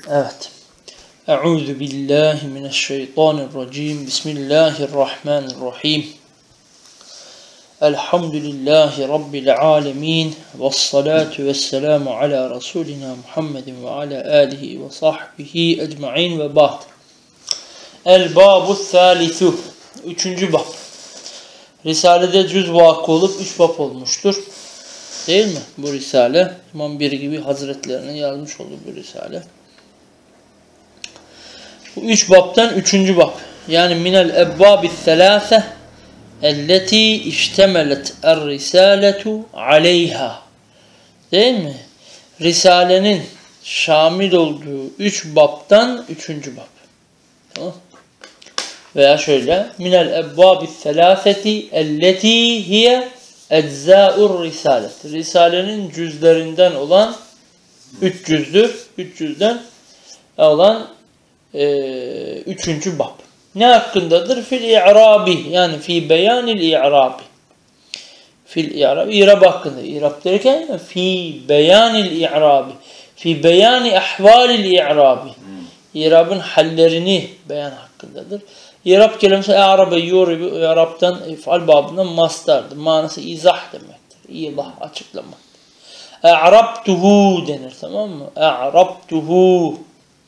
Evet. Euzu billahi mineşşeytanirracim. Bismillahirrahmanirrahim. Elhamdülillahi rabbil alamin. Ves salatu vesselamu ala rasulina Muhammedin ve ala alihi ve sahbihi ecmaîn ve ba'd. El babu's salisu. 3. bab. Risalede cüz vakı olup 3 bab olmuştur. Değil mi? Bu risale İmam Bir gibi Hazretlerine yazmış olduğu bu risale. Bu 3 babtan 3. bab. Yani minel ebbabis selâse elleti iştemelet er-risaletu aleyha. Değil mi? Risalenin şamil olduğu 3 babtan 3. bab. Tamam. Veya şöyle. Minel ebbabis selâseti elleti hiye eczâur risalet. Risalenin cüzlerinden olan 3 cüzdür. 3 cüzden olan 3. bab. Ne hakkındadır? Fil i'rabi. Yani fi beyanil i'rabi. Fil i'rabi. İ'rab hakkında. İ'rab derken fi beyanil i'rabi. Fi beyani ahvalil i'rabi. İ'rabın hallerini beyan hakkındadır. İ'rab kelimesi i'rabe yuribu. İ'rab'dan if'al babından mastardır. Manası izah demektir. İzah, açıklamaktır. E'rabtuhu denir, tamam mı? E'rabtuhu.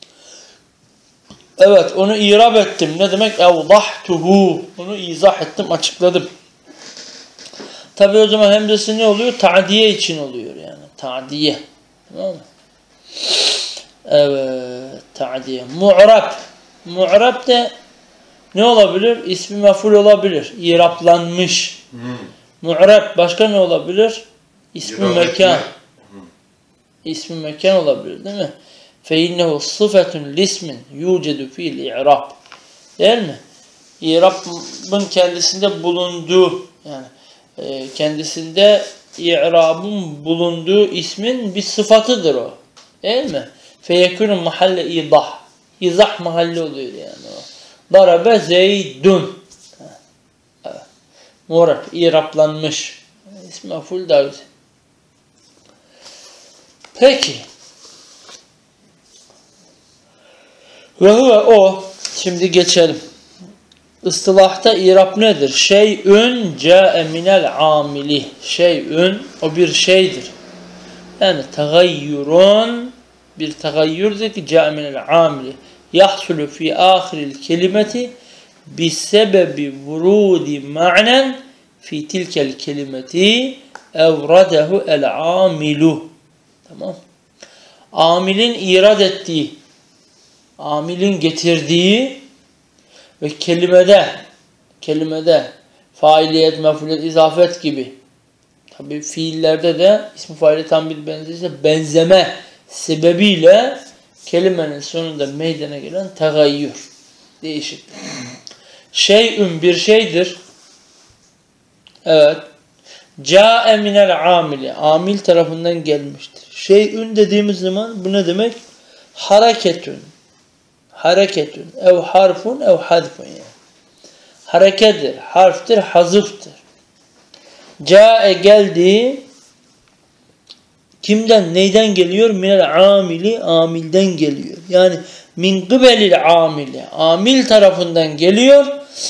Evet, onu i'rab ettim. Ne demek? Evdahtuhu. Onu izah ettim, açıkladım. Tabi o zaman hemzesi ne oluyor? Ta'diye için oluyor yani. Ta'diye. Tamam mı? Evet, ta'diye. Mu'rab. Mu'rab de ne olabilir? İsmi mef'ul olabilir. İrablanmış. Mu'rab. Başka ne olabilir? İsmi mekan. İsmi mekan olabilir, değil mi? فَاِنَّهُ صِفَةٌ لِسْمٍ يُوجَدُ فِي الْاِعْرَابِ. Değil mi? İ'rabın kendisinde bulunduğu, yani kendisinde i'rabın bulunduğu ismin bir sıfatıdır o. Değil mi? فَيَكُنُ mahalle idah. İzah mahalli oluyor yani o. Darabe zeydun. Evet. Mu'rab, i'rablanmış. İsmi mef'ul da güzel. Peki. Ve huve o. Şimdi geçelim. İstilahta i'rab nedir? Şey'ün câe minel amili. Şey'ün, o bir şeydir. Yani tegayyurun, bir tegayyürdür ki câe minel amili. Yahsulu fi ahiril kelimeti bisebebi vurudi ma'nen fi tilkel kelimeti evradehu el amilu. Tamam. Amilin irad ettiği, amilin getirdiği ve kelimede failiyet, mef'uliyet, izafet gibi. Tabi fiillerde de ismi faile tam bir benzerse benzeme sebebiyle kelimenin sonunda meydana gelen tegayyür, değişiklik. Şey'ün bir şeydir. Evet. Câe minel amili. Amil tarafından gelmiştir. Şey'ün dediğimiz zaman bu ne demek? Hareketün. Hareketün. Ev harfun ev hadfun yani. Harekedir, harftir, hazıftır. Câe geldi. Kimden, neyden geliyor? Minel amili, amilden geliyor. Yani min gıbelil amili. Amil tarafından geliyor.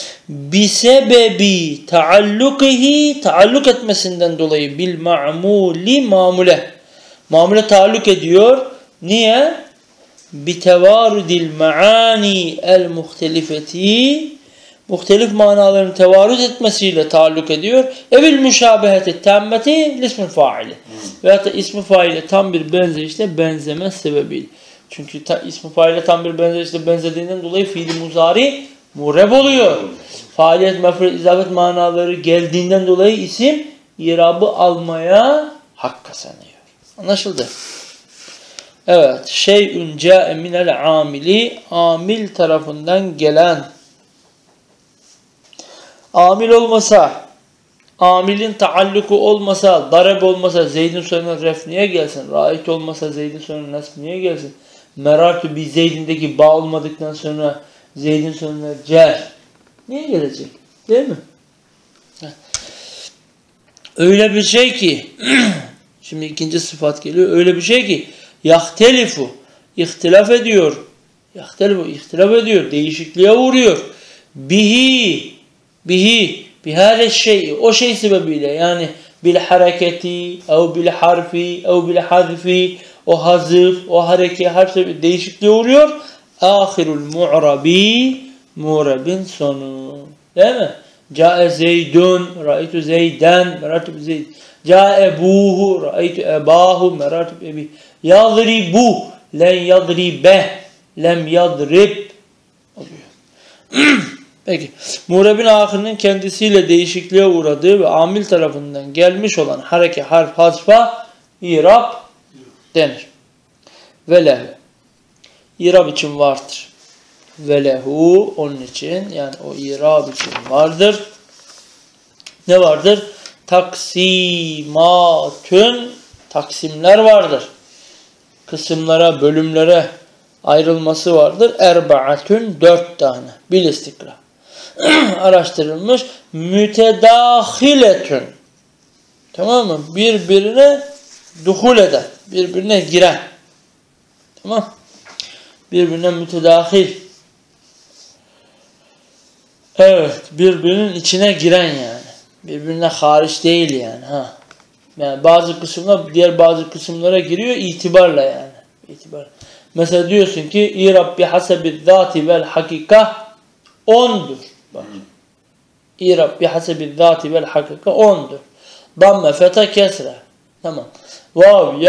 Bisebebi taallukihi, taalluk etmesinden dolayı bil ma'muli, mamule. Mamule taalluk ediyor. Niye? Bitevarudil maani el muhtelifeti, muhtelif manaların tevarüz etmesiyle taalluk ediyor. Evil müşabeheti temmeti lismül faili. Veyahut da ismi faile tam bir benzerişle benzeme sebebiyle. Çünkü ismi faile tam bir benzerişle benzediğinden dolayı fiil-i muzari mureb oluyor. Faaliyet, mef'ul, izafet manaları geldiğinden dolayı isim irabı almaya hak kazanıyor. Anlaşıldı? Evet. Şey'ün câe minel amili, amil tarafından gelen. Amil olmasa, amilin taalluku olmasa, darab olmasa Zeyd'in sonuna ref niye gelsin? Ra'ayt olmasa Zeyd'in sonuna nasb niye gelsin? Merartu bi Zeyd'indeki ba olmadıktan sonra Zeyd'in sonuna cer niye gelecek? Değil mi? Öyle bir şey ki şimdi ikinci sıfat geliyor. Öyle bir şey ki yahtelifu, ihtilaf ediyor. İhtilaf ediyor. Değişikliğe uğruyor. Bihâle şey, o şey sebebiyle yani bil hareketi, ev bil harfi, ev bil hazfi, o hazıf, o hareke, harf sebebi değişikliğe uğruyor. Ahirul mu'rabi, mu'rabin sonu. Değil mi? Câe zeydun, ra'aytu zeyden, merartu bi zeyd. Câe ebuhu, ra'aytu ebahu, merartu bi ebi. Yadribu, len yadribe, lem yadrib. Peki. Mu'rabin ahirinin kendisiyle değişikliğe uğradığı ve amil tarafından gelmiş olan hareke, harf, hazfa İrab denir. Ve lehu. İrab için vardır. Ve lehu onun için yani o İrab için vardır. Ne vardır? Taksimatün taksimler vardır. Kısımlara, bölümlere ayrılması vardır. Erbaatün 4 tane. Bil istikra. Araştırılmış. Mütedahiletün. Tamam mı? Birbirine duhul eden. Birbirine giren. Tamam. Birbirine mütedahil. Evet. Birbirinin içine giren yani. Birbirine hariç değil yani. Ha. Yani bazı kısımlar diğer bazı kısımlara giriyor itibarla yani. İtibar. Mesela diyorsun ki İrab bihasebi zati vel hakika 10'dur. Bak. İrab bihasebi zati vel hakika 10'dur. Damme feta kesre. Tamam. Vav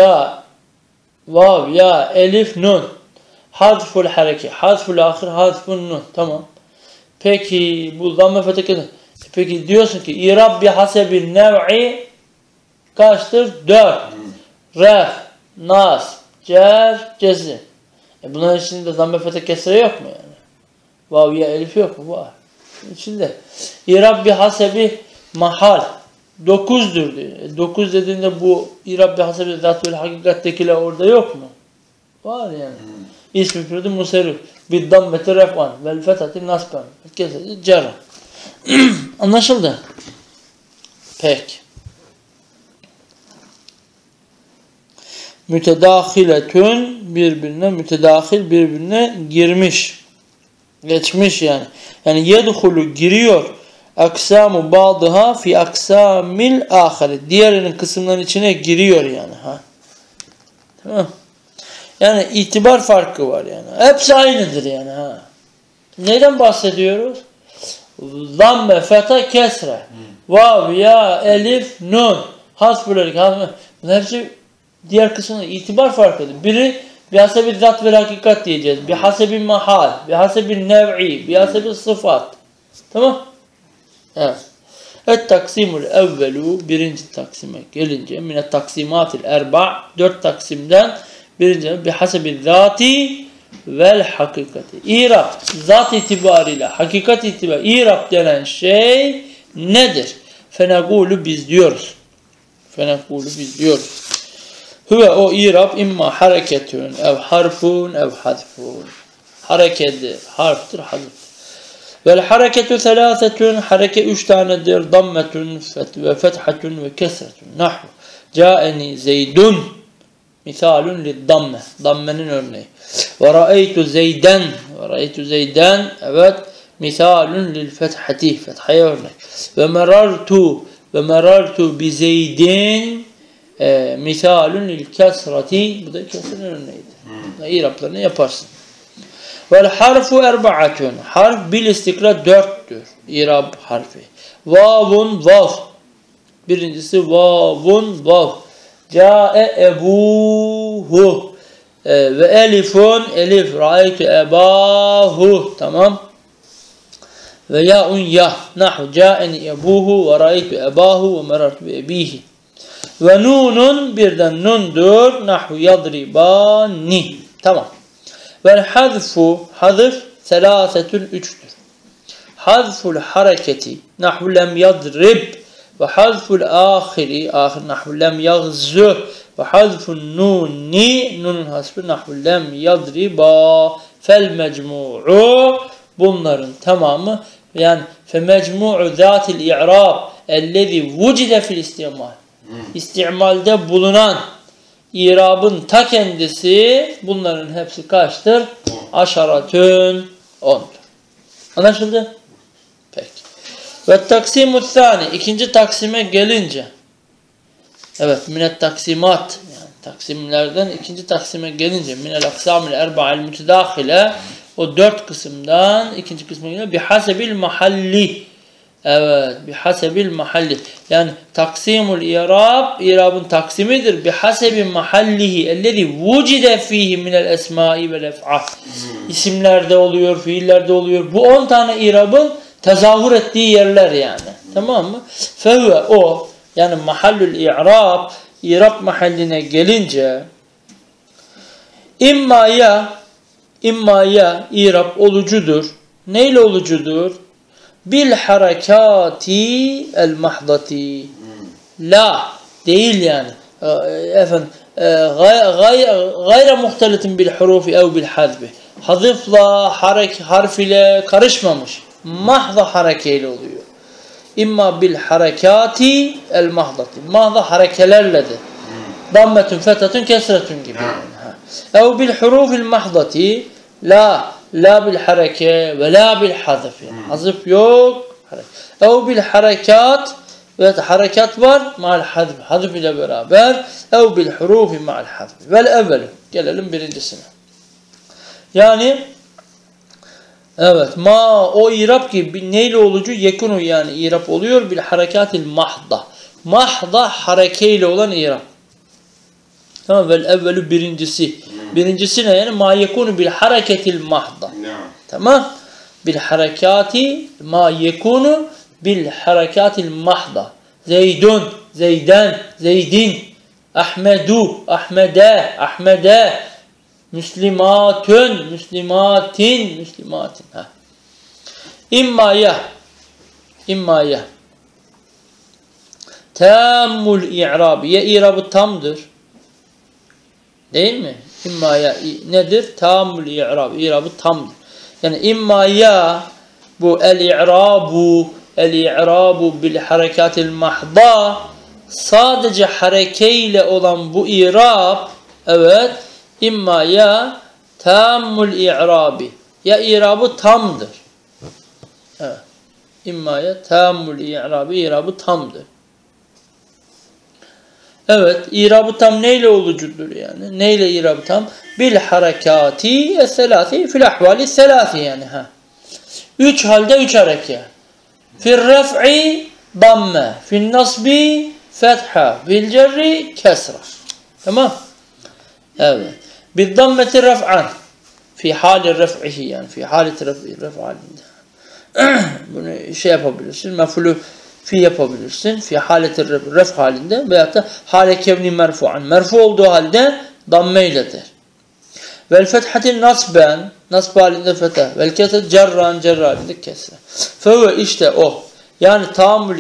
ya elif nun. Hazful hareke. Hazful ahir. Hazful nun. Tamam. Peki bu damme feta kesre. Peki diyorsun ki İrab bihasebi nev'i kaçtır? 4. Ref, nas, cer, cezim. Bunların içinde zamm-ı fethe kesre yok mu yani? Vav ya elif yok mu? Var. İçinde. İrab bihasebi mahal 9'dur diyor. 9 dediğinde bu İrab bihasebi zat-ül hakikattekiler orada yok mu? Var yani. İsmi fiili musarrif bid dammeti ref'an vel fethati nasban. Kesreti cerra. Anlaşıldı? Peki. Mütedahiletün birbirine girmiş. Geçmiş yani. Yani yedhulu giriyor. Aksamu ba'dıha fi aksamil ahire. Diğerinin kısımların içine giriyor yani. Ha. Tamam. Yani itibar farkı var yani. Hepsi aynıdır yani. Ha. Neyden bahsediyoruz? Zamme, feta, kesre. Vav, ya, elif, nun. Hasbulelik. Bunlar hepsi diğer kısmında itibar farkıdır. Biri bihasebi zat ve hakikat diyeceğiz. Bihasebi mahal, bihasebi nev'i, bihasebi sıfat. Tamam? Evet. Et-taksimul evvelu birinci taksime gelince minet taksimatil erba' 4 taksimden birinci bihasebi zati vel hakikati. İrab zat itibariyle hakikat itibariyle İrab denen şey nedir? Fenekulu biz diyoruz. Hüve o İrab imma hareketün ev harfun ev hazfun. Hareketli harftir, hazf. Vel hareketu selâsetün hareke 3 tanedir. Dammetün ve fethatün ve kesretün. Nahvu. Câeni zeydun. Misalun liddamme. Dammenin örneği. Ve ra'eytu zeyden. Evet. Misalun lil fethati. Fethaya örnek. Ve merartu bi zeydin. Misalun lil kesrati. Bu da kesretin örneğidir. İrablarını yaparsın. Vel harfu erbaatun. Harf bil istikra 4'tür. İrab harfi. Vavun vav. Birincisi vavun vav. Câe ebuhu. Ve elifun elif. Ra'aytu ebahu. Tamam. Ve ya'un ya. Nahu câeni ebuhu ve ra'aytu ebahu ve merartu bi ebihi. Ve nunun birden nundur. Nahu yadribani. Tamam. Vel hazfu hazf selâsetün 3'tür. Hazful hareketi nahu lem yadrib ve hazful ahiri ahir nahu lem yagzuh ve hazfun nuni nunun hasfı nahu lem yadriba fel mecmu'u bunların tamamı yani fe mecmu'u zatil i'rab ellezî vucide fil istimal istimalde bulunan İrabın ta kendisi bunların hepsi kaçtır? Aşaratün 10'dur. Anlaşıldı? Peki. Ve taksimut thani. İkinci taksime gelince. Evet. Minet taksimat. Yani taksimlerden ikinci taksime gelince. Minel aksamil erba'il mütedâhile. O 4 kısımdan ikinci kısmına gelince. Bihasebil mahalli. Evet. Bihasebil mahalli. Yani taksimul irab. İrabın taksimidir. Bihasebi mahallihi. Ellezî vucide fihi minel esmâi vel ef'al. İsimlerde oluyor. Fiillerde oluyor. Bu 10 tane irabın tezahür ettiği yerler yani. Tamam mı? Fehve o. Yani mahallül i'rab. İrab mahalline gelince imma ya irab olucudur. Neyle olucudur? Bil harekati el mahdati. La değil yani. Efendim gayre muhtelitin bil hurufi ev bil hazbi. Hazıfla, harf ile karışmamış. Mahza harekeyle oluyor. İmma bil harekati el mahdati. Mahza harekelerledir. Dammetun, fethatun, kesretun gibi. Ev bil hurufil mahdati. La bil hareke ve la bil hazf. Hazf yok. Ev bil harekat. Evet, harekat var. Ma'al hazf. Hazf ile beraber. Ev bil hurufi ma'al hazf. Vel evvelu. Gelelim birincisine. Yani evet, o irab ki neyle olucu? Yekunu yani irab oluyor bil harekatil mahda. Mahda harekeyle olan irab. Tamam, vel evvelu birincisi. Birincisi ne yani? Ma yekunu bil hareketil mahda. Tamam. Bil harekati ma yekunu bil harekatil mahda. Zeydun, Zeyden, Zeydin, Ahmedu, Ahmede, Ahmede, Müslimatün, Müslimatin, Müslimatin. İmma ya. Tammul i'rabi. Ya i'rabı tamdır. Değil mi? İmma ya nedir? Tammul i'rabi. İ'rabı tamdır. Yani imma ya bu el-i'rabu bil harekatil mahda, sadece harekeyle olan bu i'rab, evet, imma ya tammul i'rabi, ya i'rabı tamdır. Evet. İmma ya tammul i'rabi, i'rabı tamdır. Evet, i'rabı tam neyle olucudur yani? Neyle i'rabı tam? Bil harekati es-selasi fil ahvali selasi yani. Üç halde üç hareke. Fil ref'i damme, fil nasbi fetha, fil cerri kesra. Tamam? Evet. Bil dammeti ref'an. Fi hali ref'ihi yani. Fi haleti ref halinde. Bunu şey yapabilirsin. Mef'ulü fi yapabilirsin. Fi haleti ref halinde veyahut da hale kevni merfu'an. Merfu olduğu halde damme iledir. Vel fethatin nasben. Nasb halinde fetha. Vel kesret cerran halinde kesre. Feve işte o. Yani tammul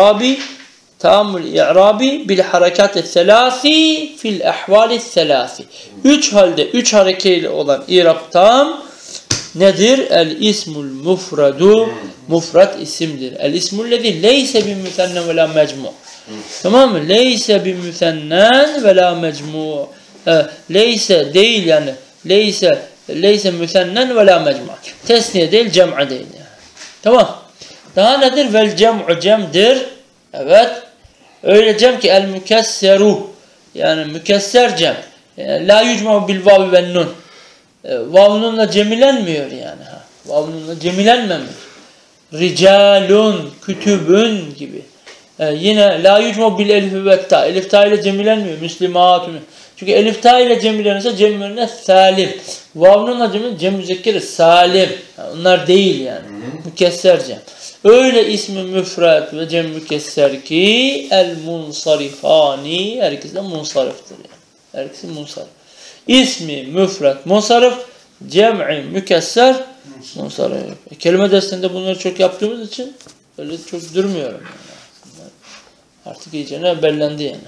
i'rabi bil harekat-i selasi fil ahvali selasi. Üç halde üç harekeyle olan i'rab tam nedir? El ismul mufradu. Mufrad isimdir. El ismul lezi leyse bi müsennen ve la mecmu. Tamam mı? Leyse bi müsennen ve la mecmu. Leyse değil yani. Leyse müsennen ve la mecmu. Tesniye değil, cem'a değil yani. Tamam. Daha nedir? Vel cem'u cem'dir. Evet. Öyle cem ki el mükesseru. Yani mükesser cem. Yani, la yucma'u bil vavi ve nun. Vavnunla cemilenmiyor yani. Vavnunla cemilenmemiş. Ricalun, kütübün gibi. Yine la yucma'u bil elifi ve ta. Elif ta ile cemilenmiyor. Müslimatun. Çünkü elif ta ile cemilenirse cemlerine salim. Vavnunla cem müzekkeri salim. Onlar değil yani. Mükesser cem. Öyle ismi müfred ve cem mükesser ki el munsarifani, herkes de munsariftir yani. Herkesi munsarif. İsmi müfred munsarif, cem'i mükesser munsarif. Kelime dersinde bunları çok yaptığımız için öyle çok durmuyorum yani. Artık iyice bellendi yani.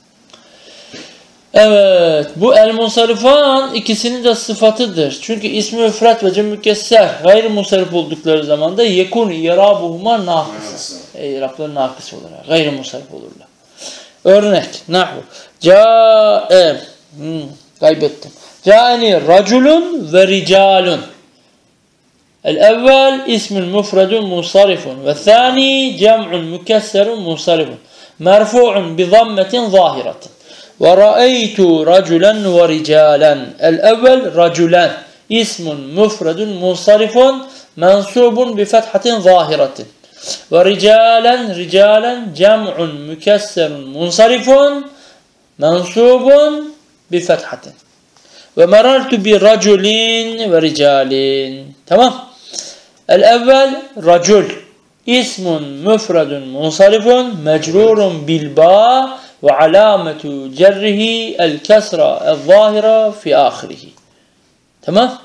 Evet, bu el-munsarifan ikisinin de sıfatıdır. Çünkü ismi müfret ve cem mükesser gayri munsarif oldukları zaman da yekun i'rabuhuma nakıs. İ'rabları nakıs olarak gayri munsarif olurlar. Örnek nahvu. Ca'e Kaybettim. Câeni raculun ve ricalun. El-evvel ismün mufredun munsarifun ve thani cem'un mükesserun munsarifun. Merfu'un bi zammetin zahiratin. Ve ra'eytu raculen ve ricalen. El-evvel raculen ismun mufredun munsarifun mensubun bi fethatin zahiratin. Ve ricalen cem'un mükesserun munsarifun mensubun bi fethatin. Ve merartu bi raculin ve ricalin. Tamam. El-evvel racul ismun müfredun munsarifun mecrurun bil ba ve alametu cerrihi el kesra el zahira fi ahirihi. Tamam.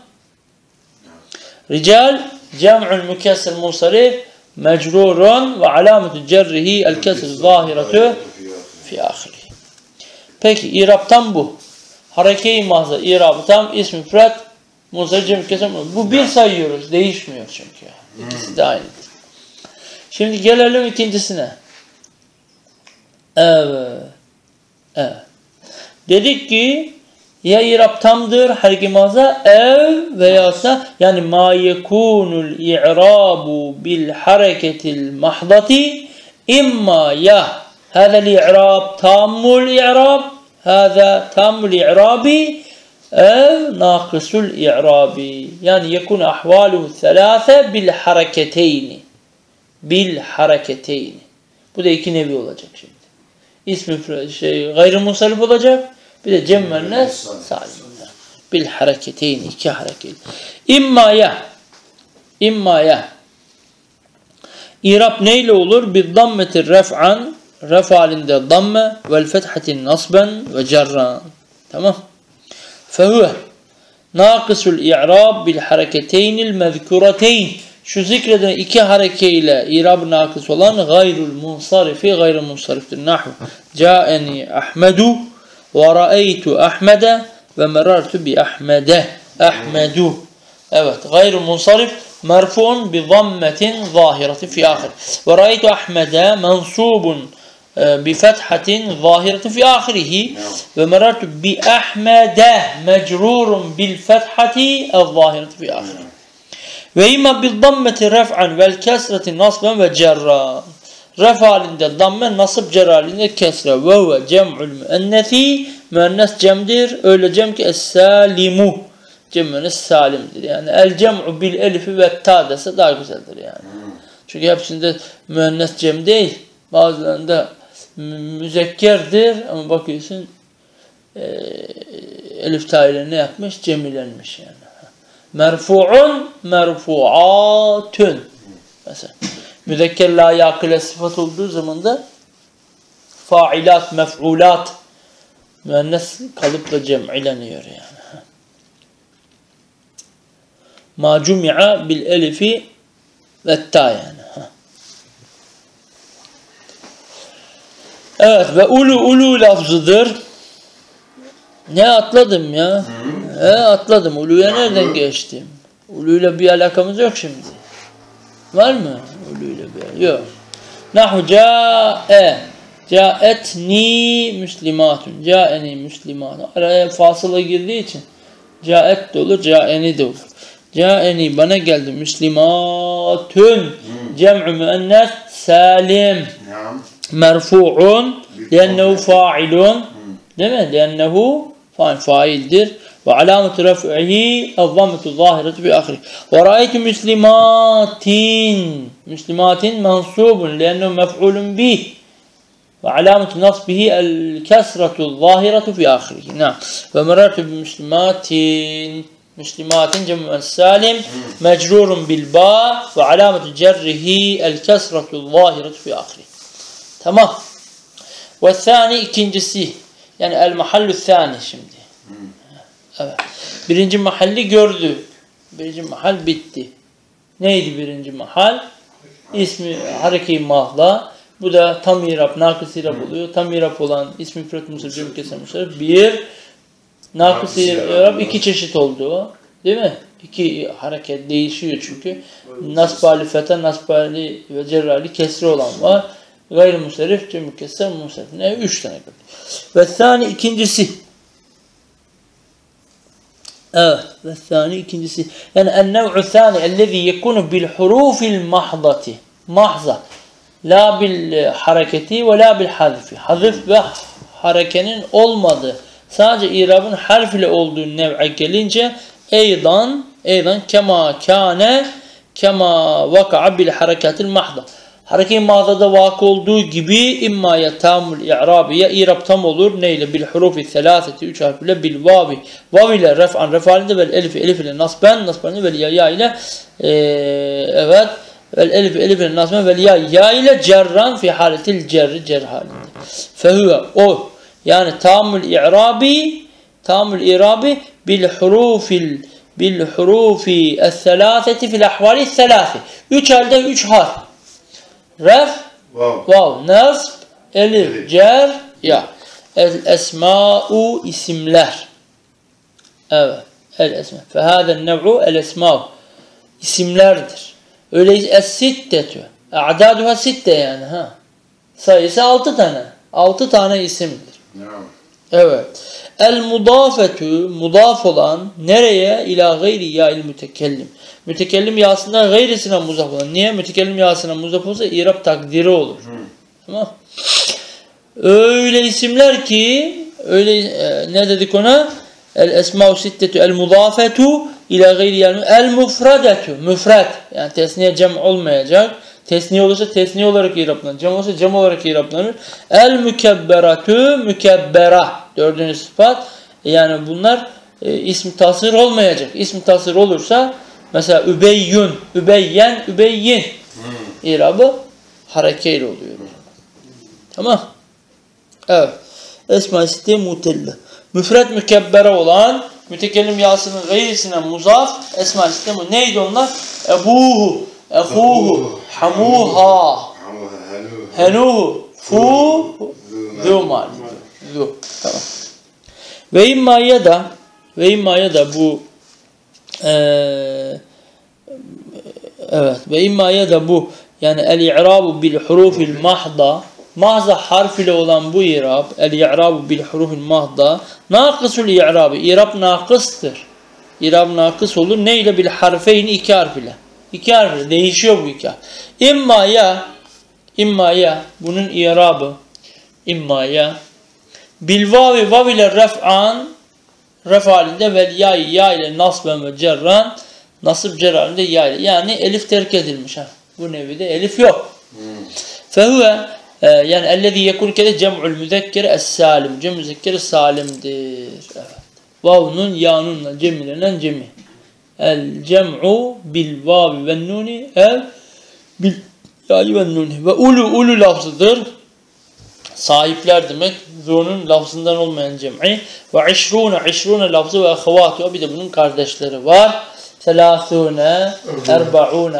Rical cem'un mükesser munsarif mecrurun ve alametu cerrihi el kesra zahiratu fi ahirihi. Peki iraptan bu. Hareke-i mahza irabı tam ism müfred munsarif cem kesem. Bu bir sayıyoruz. Değişmiyor çünkü. İkisi de aynı. Şimdi gelelim ikincisine. Evet. Dedik ki ya irab tamdır hareke-i mahza ev veya da yani ma yekunul i'rabu bil hareketil mahdati imma ya hâzel i'rab tammul i'rab hâza tammul i'rabi ev nâkısul i'rabi. Yani yekun ahvaluhu thelâfe bil hareketeyni. Bil hareketeyni. Bu da iki nevi olacak şimdi. İsmi gayrimunsarif olacak. Bir de cem-müennes salim. Bil hareketeyni. İki hareket. İmma ya. İrab neyle olur? Bir dammetir ref'an. Ref halinde damme vel fethatin nasben ve cerran. Tamam. Fehuve nâkısul i'rab bil hareketeynil mezkureteyn. Şu zikreden iki harekeyle irab nakıs olan gayrul munsarifi gayrı munsariftir. Nahu câeni Ahmedu ve ra'eytu Ahmede ve merartu bi Ahmede. Ahmedu. Evet. Gayrul munsarif merfu'un bi zammetin zahireti fi ahir. Ve ra'eytu Ahmede mensubun bi fethatin zahireti fi ahirihi ve merartu bi Ahmede mecrurun bil fethati el zahireti fi ahirihi. Ve imma bil dammeti ref'an vel kesreti nasben ve cerran. Ref halinde damme, nasıb cer halinde kesre. Ve cem'ul müennesi müennes cem'dir. Öyle cem ki es-salimu. Cem-müennes salimdir. Yani el cem'u bil elifi ve ta dese daha güzeldir yani. Çünkü hepsinde müennes cem değil. Bazılarında müzekkerdir ama bakıyorsun elif ta ile ne yapmış? Cemilenmiş yani. Merfu'un merfu'atun. Mesela müzekker la yakile sıfat olduğu zaman da failat, mef'ulat müennes kalıpla cem'ileniyor yani. Ma cumi'a bil elifi ve ta yani. Evet ve ulu lafzıdır. Ne atladım ya? Atladım. Ulu'ya nereden geçtim? Ulu'yla bir alakamız yok şimdi. Var mı? Ulu'yla bir yok. Nahu ca'e. Ca'etni müslimatun. Ca'eni müslimatun. Araya fasıla girdiği için ca'et de olur, ca'eni de olur. Ca'eni bana geldi müslimatun. Cem'u müennes salim. Merfu'un. Liennehu fa'ilun. Değil mi? Liennehu faildir. Ve alametu ref'ihi el-zammetu zahiretu bi ahiri. Ve ra'aytu müslimatin. Müslimatin mansubun liennehu mef'ulun bih. Ve alametu nasbihi el-kesretu zahiretu fi ahirihi. Ve merartu bi müslimatin. Müslimatin cem'u salim mecrurun bil ba ve alametu cerrihi el-kesretu zahiretu fi ahirihi. Tamam. Ve thani ikincisi. Yani el-mahallü thani şimdi. Evet. Birinci mahalli gördü. Birinci mahal bitti. Neydi birinci mahal? İsmi hareke-i mahla. Bu da tam irab, nakıs irab oluyor. Tam irab olan ismi müfred munsarif cem kesem munsarif. Bir nakıs irab iki çeşit oldu. Değil mi? İki hareket değişiyor çünkü. Nasbali fetha, nasbali ve cerrali kesri olan var. Gayr-ı munsarif cem kesem munsarif. Ne? Üç tane. Ve thani ikincisi. Evet. Ve thani ikincisi. Yani en-nev'u thani ellezî yekûnu bil hurûfil mahdati. Mahza. La bil hareketi ve la bil hazfi. Hazf ve harekenin olmadığı. Sadece irabın harf ile olduğu nev'e gelince eydan kema kâne kema vaka'a bil hareketil mahda. Hareke-i mahdada vakı olduğu gibi imma ya tamul i'rabi ya irab tam olur. Neyle? Bil hurufi selaseti 3 harf ile bil vavi. Vav ile ref'an ref'alinde vel elif ile nasben vel ya ile evet vel elif ile nasben vel ya ile cerran fi haletil cer halinde. Fehuve o yani tamul i'rabi bil hurufi es-selaseti fil ahvali selasi. 3 halde 3 harf. Ref, vav, nasb, elif, cer, ya. El-esma'u isimler. Evet. El-esma. Fehâden nev'u el-esma'u. İsimlerdir. Öyleyse es-sittetü. A'daduha sitte yani. Ha. Sayısı 6 tane. 6 tane isimdir. Evet. El-mudafetü, mudaf olan nereye? İlâ gayri yâ'il mütekellim. Mütekellim yasında gayrisine muzaf olan. Niye? Mütekellim yasına muzaf olsa irab takdiri olur. Tamam. Öyle isimler ki ne dedik ona? El esma'u sittetü el mudafetu ila gayri yâ'il el mufradetu. Müfred. Yani tesniye cem olmayacak. Tesniye olursa tesniye olarak iraplanır. Cem olursa cem olarak iraplanır. El mükebberatu mükebbera. Dördüncü sıfat. Yani bunlar ism tasir olmayacak. İsm tasir olursa mesela übeyyün, übeyyen, übeyyin. İrabı harekeyle oluyor. Tamam. Evet. Esma-i sitte mutelle. Müfred mükebbere olan mütekellim yasının gayrisine muzaf esma-i sitte neydi onlar? Ebuhu, ehuhu, hamuha, henuhu, fu, zûmal. Tamam. Ve imma ya da bu evet ve imma ya da bu yani el-i'rabu bil hurufil mahda mahza harf ile olan bu i'rab el-i'rabu bil hurufil mahda nakısul i'rabi i'rab nakıstır. İ'rab nakıs olur. Ne ile? Bil harfeyn 2 harf ile. 2 harf ile değişiyor bu 2 harf. İmma ya bunun i'rabı imma ya bil vavi vav ile ref'an ref halinde vel ya ile nasben ve cerran nasıb cer halinde ya ile. Yani elif terk edilmiş. Bu nevide elif yok. Fehuve yani ellezî yekûn kede cem'ul müzekkeri es-salim. Cem müzekkeri salimdir. Evet. Vav'nun ya'nunla cemilenen cemi. El cem'u bil vavi ve nuni bil ya'i ve nuni. Ve ulu lafzıdır. Sahipler demek. Zu'nun lafzından olmayan cem'i. Ve işrûne lafzı ve ahevâtu. Bir de bunun kardeşleri var. 30, 40, 50,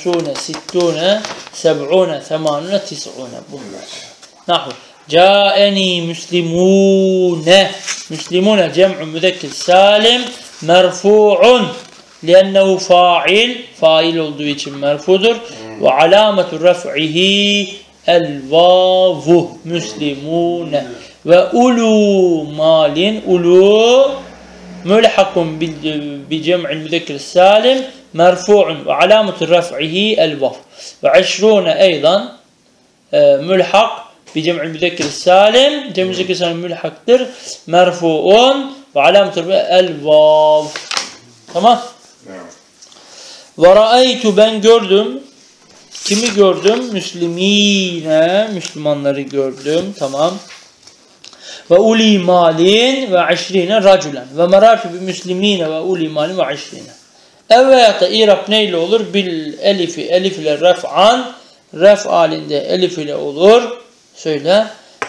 60, 70, 80, 90. Bunlar. Nahu. Câeni müslimûne. Müslimûne cem'u müzekkir salim. Merfu'un. Liennehu fail olduğu için merfudur. Ve alâmetu ref'ihi el-vavu müslimûne. Ve ulu malin ulu mülhakun bi cem'il müzekkir salim merfu'un ve alâmetu ref'ihi el-vav. Ve 20 eydan mülhak bi cem'il müzekkir salim cem'il müzekkir salim mülhaktır merfu'un ve alâmetu el-vav. Tamam. Ve ra'aytu ben gördüm. Kimi gördüm? Müslimine, Müslümanları gördüm. Tamam. Ve uli malin ve 20 raculen. Ve merartu bi müslimine ve uli malin ve 20. Evveyata irab neyle olur? Bil elifi, elif ile ref'an. Ref halinde elif ile olur. Söyle.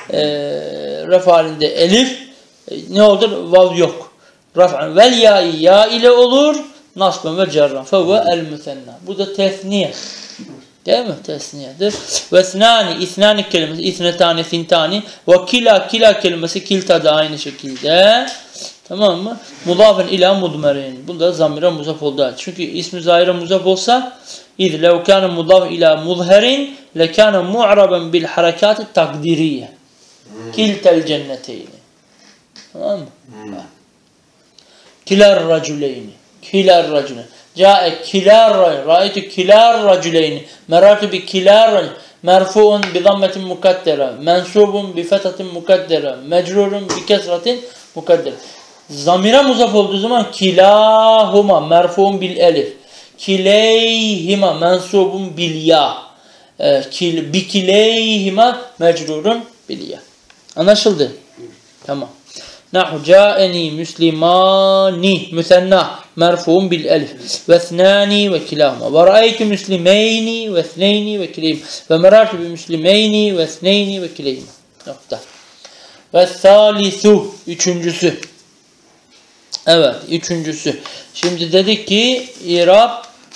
Ref halinde elif. Ne olur? Vav yok. Ref'an vel ya ile olur. Nasben ve cerran. Fevve el müsenna. Bu da tesniye. Değil mi? Tesniyedir. Ve isnani kelimesi, isnetani, sintani ve kila kelimesi kilta da aynı şekilde. Tamam mı? Mudafen ila mudmerin. Bunda zamire muzaf oldu. Çünkü ismi zahire muzaf olsa İz lev kâne mudaf ila muzherin lekâne mu'raben bil harekâti takdiriye. Kiltel cenneteyni. Tamam mı? Kiler raculeyni. Kiler raculeyni. Câe kiler raculeyni. Râitu kiler raculeyni. Merâtu bi kiler raculeyni. Merfu'un bi zammetin mukaddere. Mensubun bi fethatin mukaddere. Mecrurun bi kesratin mukaddere. Zamire muzaf olduğu zaman kilahuma merfu'un bil elif. Kileyhima mensubun bil ya. Bi kileyhima mecrurun bil ya. Anlaşıldı? Tamam. Nahu ca'eni müslimani müsenna merfu'un bil elif ve ethnani ve kilahuma ve ra'aytu müslimeyni ve ethneyni ve kileyhima ve merartu bi müslimeyni ve ethneyni ve kileyhima. Nokta. Ve thalithu üçüncüsü. Evet, üçüncüsü. Şimdi dedik ki İrab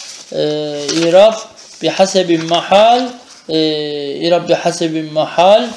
bihasebi mahal İrab bihasebi mahal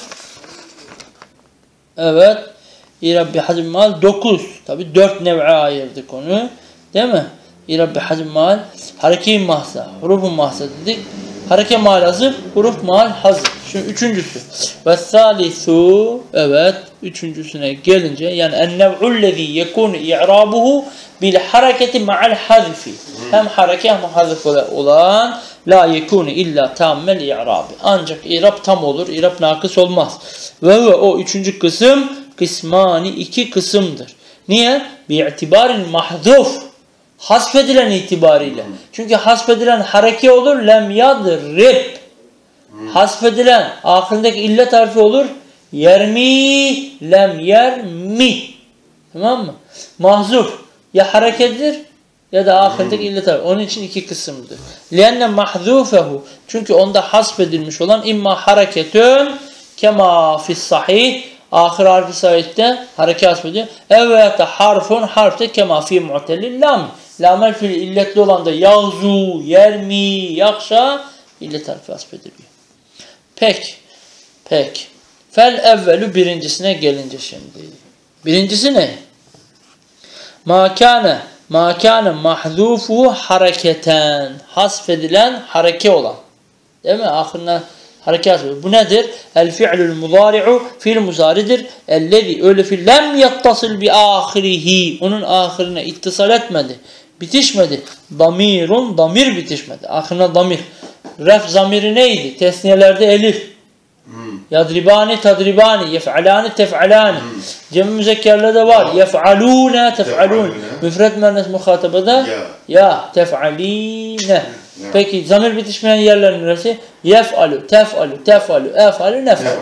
evet İrab bihasebi mahal 9. Tabi 4 nev'e ayırdık onu. Değil mi? İrab bihasebi mahal hareke-i mahsa, huruf-u mahsa dedik. Hareke mahal hazır, huruf mahal hazır. Şu üçüncüsü. Ve thalithu evet üçüncüsüne gelince yani en-nev'ullezî yekûnu i'râbuhu bil hareketi ma'al hazfi. Hem hareke hem hazf olan la yekûnu illa tammel i'râbi. Ancak i'rab tam olur, i'rab nakıs olmaz. Ve o üçüncü kısım kısmani iki kısımdır. Niye? Bi'itibarin mahzuf. Hasfedilen itibariyle. Çünkü hasfedilen hareke olur lem yadrib. Hasfedilen ahirindeki illet harfi olur yermi lem yermi. Tamam mı? Mahzuf ya harekettir ya da ahirindeki illet harfi. Onun için iki kısımdır. Lianne mahzufehu çünkü onda hasfedilmiş olan imma hareketün kema fis sahih ahir harfi sahihte hareket hasfediyor. Evet harfun harfte kema fi mu'tellil lam. Lamel fiil illetli olan da yağzu, yermi, yakşa illet harfi hasfediliyor. Pek. Fel evvelü birincisine gelince şimdi. Birincisi ne? Ma kâne mahzufu hareketen. Hasfedilen hareke olan. Değil mi? Ahirine hareke hasfedilir. Bu nedir? El fi'lül muzari'u fiil muzaridir. Ellezî öyle fiil lem yattasıl bi ahirihi. Onun ahirine ittisal etmedi. Bitişmedi. Damir bitişmedi. Ahirine damir. Ref zamiri neydi? Tesniyelerde elif. Yadribani, tadribani, yef'alani, tef'alani. Cem-i müzekkerlerde var. Yef'alune, tef'alun. Müfret müennes muhatabada ya, tef'aline. Peki zamir bitişmeyen yerler neresi? Yef'alu, tef'alu, tef'alu, ef'alu, nef'alu.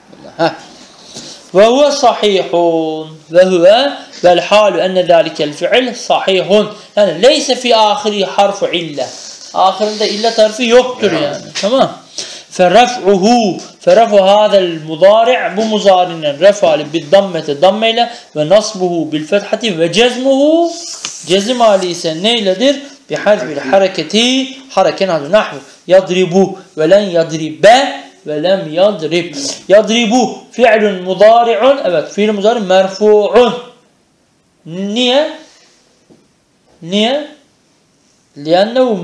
Ve huve sahihun. Ve huve vel halu enne zâlikel fi'il sahihun. Yani leyse fi ahiri harfu ille. Ahirinde illet harfi yoktur yani. Tamam. Feref'u hâzel mudâri' bu muzârinin ref'ali bil dammete dammeyle ve nasbuhu bil fethati ve cezmuhu cezim hali ise neyledir? Bi harfil hareketi hareken adı nahvu yadribu ve len yadribe ve lem yadrib. Yadribu fi'lun mudâri'un evet fiil mudâri merfu'un. Niye? Liannehu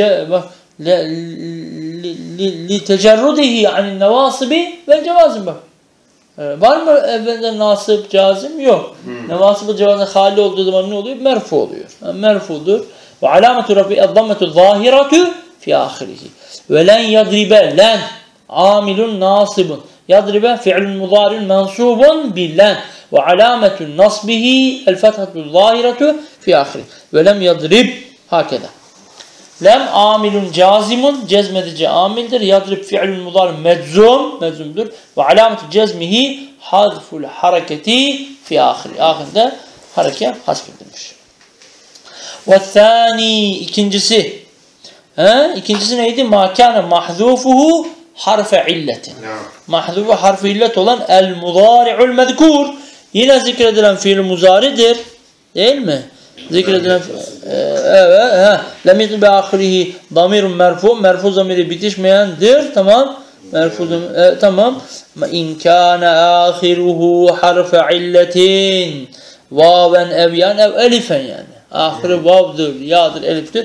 litecerrudihi anin nevasibi ve cevazim bak. Var mı evvelde nasip cazim? Yok. Nevasib-ı cevazın hali olduğu zaman ne oluyor? Merfu oluyor. Merfudur. Ve alametu rafi'e dammetu zahiratu fi ahirihi. Ve len yadribe len amilun nasibun. Yadribe fi'lun mudârin mensubun billen. Ve alametun nasbihi el fethatu zahiratu fi ahirihi. Ve lem yadrib hakeda. Lem amilun cazimun cezmedici amildir. Yadrib fi'lun mudari meczumdur. Ve alametu cezmihi hazful hareketi fi ahiri. Ahirinde hareke hasfedilmiş. Ve thani ikincisi. İkincisi neydi? Ma kâne mahzufuhu harfe illetin. Mahzufu harfi illet olan el mudari'ul mezkur. Yine zikredilen fiil muzaridir. Değil mi? Zikredilen evet lem yetbi ahirihi damirun merfu zamiri bitişmeyendir. Tamam. Merfu tamam. İn kana ahiruhu harfe illetin vaven ev yani ev elifen yani. Ahiri vav'dır, ya'dır, eliftir.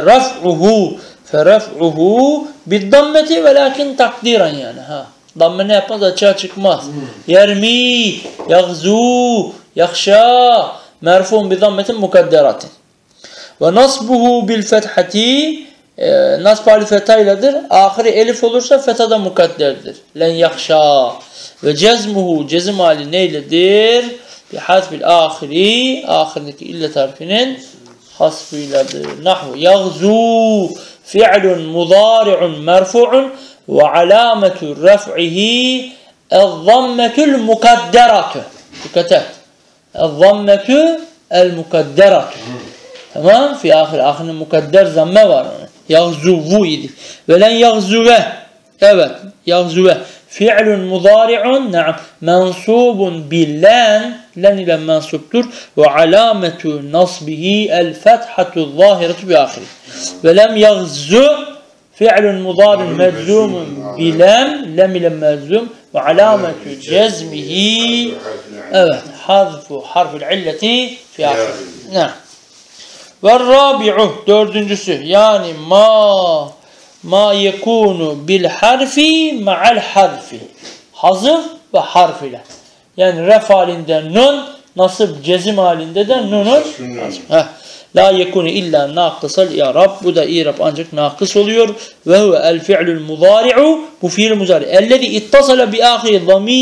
Feraf'uhu bid-dammeti velakin takdiren yani. Damme ne yapmaz? Açığa çıkmaz. Yermi, yagzu, yakşa, merfu'un bi zammetin mukadderatin. Ve nasbuhu bil fethati nasb hali fethayladır. Ahiri elif olursa fethada mukadderdir. Len yakşa. Ve cezmuhu cezim hali neyledir? Bi hasbil ahiri ahirindeki illet harfinin hasbıyladır. Nahvu yagzu fi'lun mudari'un merfu'un ve alametu ref'ihi el-zammetul mukadderatu. Dikkat et. El-zammetu el-mukadderatu. Tamam. Fi ahirinin mukadder zamme var. Yagzuvu idi. Ve len yagzuve. Evet. Yagzuve. Fi'lun mudari'un na'am mansubun billen len ile mansubtur ve alametu nasbihi el fethatu zahiretu bi ahiri. Ve lem yagzu fi'lun mudari'un meczumun bilem lem ile meczum ve alametu cezmihi evet hazfu harful illeti fi ahiri. Na'am. Ve rabi'u dördüncüsü yani ma yekunu bil harfi ma'al harfi. Hazıf ve harf ile. Yani ref halinde nun, nasıb cezim halinde de nunun la yekunu illa naqısal i'rab. Bu da i'rab ancak nakıs oluyor. Ve huve el fi'lul mudari'u. Bu fiil muzari. Ellezî ittasala bi ahiri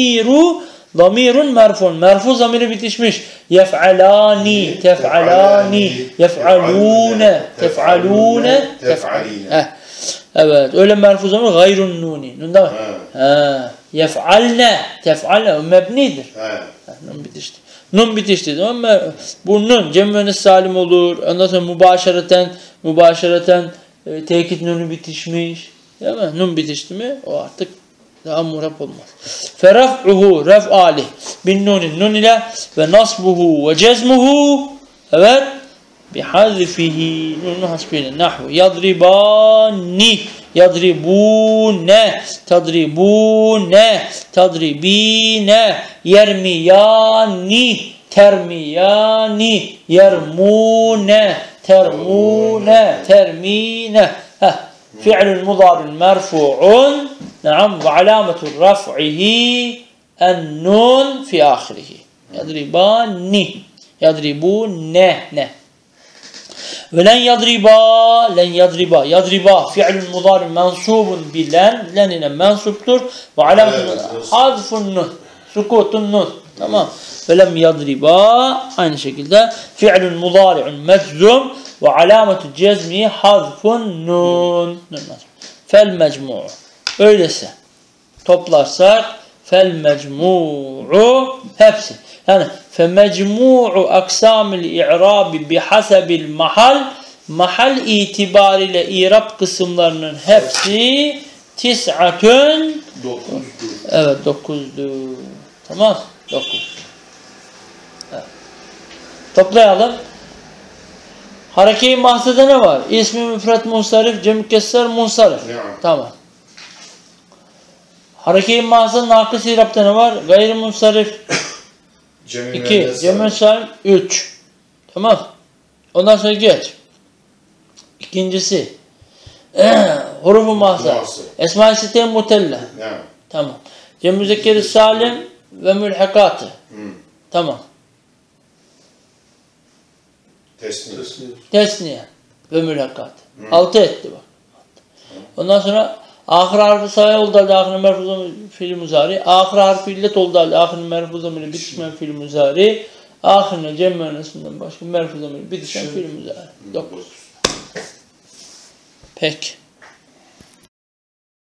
zamirun merfun. Merfu zamiri bitişmiş. Yef'alani, tef'alani, yef'alune, tef'alune, tef'aline. Evet. Öyle merfu zamir gayrun nuni. Nunda mı? Yef'alne, tef'alne. Mebnidir. Nun bitişti. Nun bitişti. Ama bu nun cem-i salim olur. Ondan sonra mübaşereten tekit nunu bitişmiş. Değil mi? Nun bitişti mi? O artık daha murab olmaz. Feraf'uhu ref'ali bin nunin nun ile ve nasbuhu ve cezmuhu evet bihazfihi nunun hasbiyle nahvu yadribani yadribune tadribune tadribine yermiyani termiyani yermune termune termine fi'lun mudari'un merfu'un na'am ve alamatu raf'ihi en-nun fi ahirihi yadribani yadribune ne ve len yadriba fi'lun mudari'un mansubun bilen len ile mensuptur ve alamatu hazfun nun sukutun nun tamam ve lem yadriba aynı şekilde fi'lun mudari'un meczum ve alametu cezmi hazfun nun fel mecmu'u öyleyse toplarsak fel mecmu'u hepsi yani fe mecmu'u aksamil i'rabi bihasebil mahal itibariyle i'rab kısımlarının hepsi tis'atun 9. Evet 9'du. Tamam 9. Evet. Toplayalım. Hareke-i mahsede ne var? İsmi müfret munsarif, cem-i kesser munsarif. Tamam. Hareke-i mahsede nakıs i'rab'da ne var? Gayri munsarif 2, cem-i salim 3. Tamam. Ondan sonra geç. İkincisi hurufu mahsede. Esma-i site-i mutelle. Tamam. Cem-i müzekkeri salim ve mülhekatı. Tamam. Tesniye ve mülakat. 6 etti bak. Ondan sonra ahir harfi sahih oldu halde ahir merfuzamı fiil muzari. Ahir harfi illet oldu halde ahir merfuzamı bitişmeyen fiil muzari. Ahirine cem müennesinden başka merfuzamı bitişen fiil muzari. 9. Peki.